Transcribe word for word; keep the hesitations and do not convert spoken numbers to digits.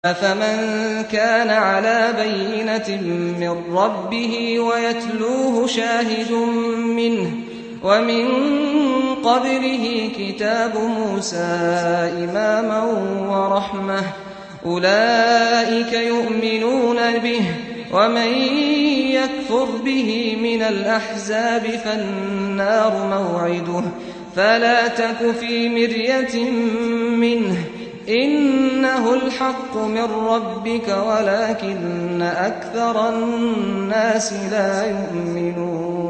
أَفَمَن كَانَ عَلَىٰ بَيِّنَةٍ مِّن رَّبِّهِ وَيَتْلُوهُ شَاهِدٌ مِّنْهُ وَمِن قَبْلِهِ كِتَابُ مُوسَىٰ إِمَامًا وَرَحْمَةً ۚ أُولَٰئِكَ يُؤْمِنُونَ بِهِ ۚ وَمَن يَكْفُرْ بِهِ مِنَ الْأَحْزَابِ فَالنَّارُ مَوْعِدُهُ ۚ فَلَا تَكُ فِي مِرْيَةٍ مِّنْهُ ۚ إِنَّهُ الْحَقُّ مِن رَّبِّكَ وَلَٰكِنَّ أَكْثَرَ النَّاسِ لَا يُؤْمِنُونَ